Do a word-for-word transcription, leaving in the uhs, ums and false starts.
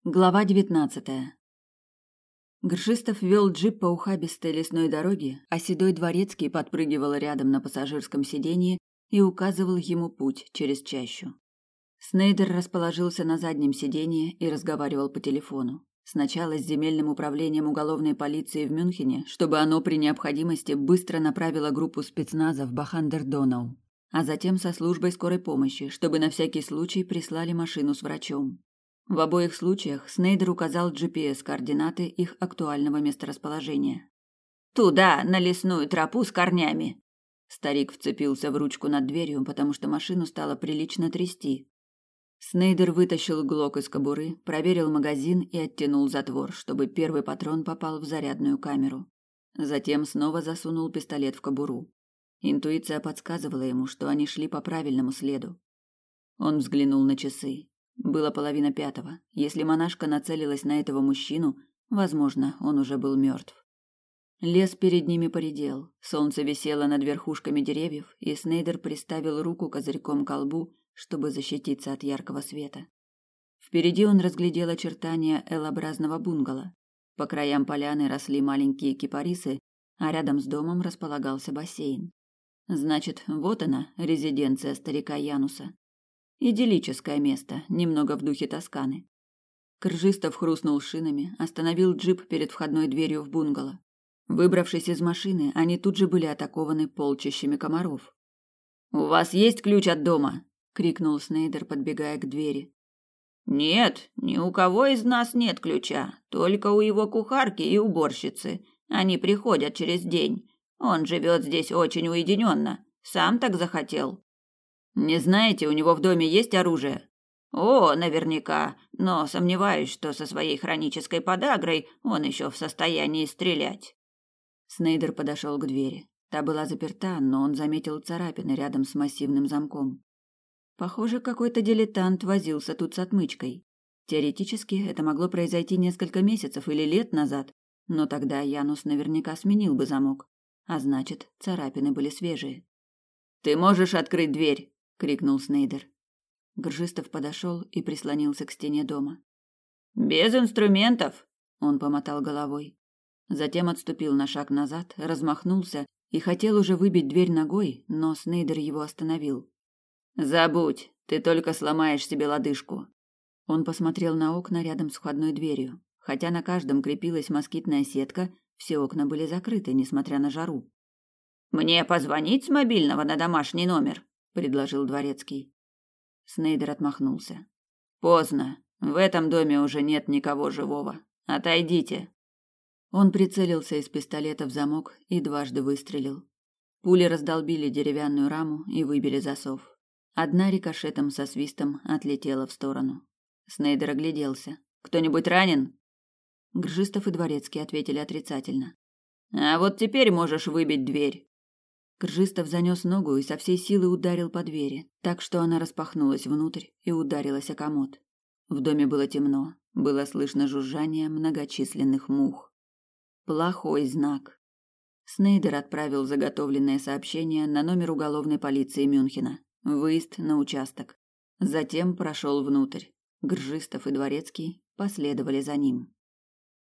Глава девятнадцатая. Гршистов вел джип по ухабистой лесной дороге, а седой дворецкий подпрыгивал рядом на пассажирском сиденье и указывал ему путь через чащу. Снейдер расположился на заднем сиденье и разговаривал по телефону. Сначала с земельным управлением уголовной полиции в Мюнхене, чтобы оно при необходимости быстро направило группу спецназа в Бахандер-Донау, а затем со службой скорой помощи, чтобы на всякий случай прислали машину с врачом. В обоих случаях Снейдер указал джи пи эс-координаты их актуального месторасположения. «Туда, на лесную тропу с корнями!» Старик вцепился в ручку над дверью, потому что машину стало прилично трясти. Снейдер вытащил глок из кобуры, проверил магазин и оттянул затвор, чтобы первый патрон попал в зарядную камеру. Затем снова засунул пистолет в кобуру. Интуиция подсказывала ему, что они шли по правильному следу. Он взглянул на часы. Было половина пятого. Если монашка нацелилась на этого мужчину, возможно, он уже был мертв. Лес перед ними поредел. Солнце висело над верхушками деревьев, и Снейдер приставил руку козырьком к колбу, чтобы защититься от яркого света. Впереди он разглядел очертания Л-образного бунгало. По краям поляны росли маленькие кипарисы, а рядом с домом располагался бассейн. Значит, вот она, резиденция старика Януса. Идиллическое место, немного в духе Тосканы. Кржистов хрустнул шинами, остановил джип перед входной дверью в бунгало. Выбравшись из машины, они тут же были атакованы полчищами комаров. «У вас есть ключ от дома?» — крикнул Снейдер, подбегая к двери. «Нет, ни у кого из нас нет ключа, только у его кухарки и уборщицы. Они приходят через день. Он живет здесь очень уединенно. Сам так захотел». «Не знаете, у него в доме есть оружие?» «О, наверняка, но сомневаюсь, что со своей хронической подагрой он еще в состоянии стрелять». Снейдер подошел к двери. Та была заперта, но он заметил царапины рядом с массивным замком. Похоже, какой-то дилетант возился тут с отмычкой. Теоретически, это могло произойти несколько месяцев или лет назад, но тогда Янус наверняка сменил бы замок, а значит, царапины были свежие. «Ты можешь открыть дверь?» — крикнул Снейдер. Гржистов подошел и прислонился к стене дома. «Без инструментов!» — он помотал головой. Затем отступил на шаг назад, размахнулся и хотел уже выбить дверь ногой, но Снейдер его остановил. «Забудь, ты только сломаешь себе лодыжку». Он посмотрел на окна рядом с входной дверью. Хотя на каждом крепилась москитная сетка, все окна были закрыты, несмотря на жару. «Мне позвонить с мобильного на домашний номер?» — предложил дворецкий. Снейдер отмахнулся. «Поздно. В этом доме уже нет никого живого. Отойдите». Он прицелился из пистолета в замок и дважды выстрелил. Пули раздолбили деревянную раму и выбили засов. Одна рикошетом со свистом отлетела в сторону. Снейдер огляделся. «Кто-нибудь ранен?» Гржистов и дворецкий ответили отрицательно. «А вот теперь можешь выбить дверь». Кржистов занёс ногу и со всей силы ударил по двери, так что она распахнулась внутрь и ударилась о комод. В доме было темно, было слышно жужжание многочисленных мух. Плохой знак. Снейдер отправил заготовленное сообщение на номер уголовной полиции Мюнхена. Выезд на участок. Затем прошел внутрь. Гржистов и дворецкий последовали за ним.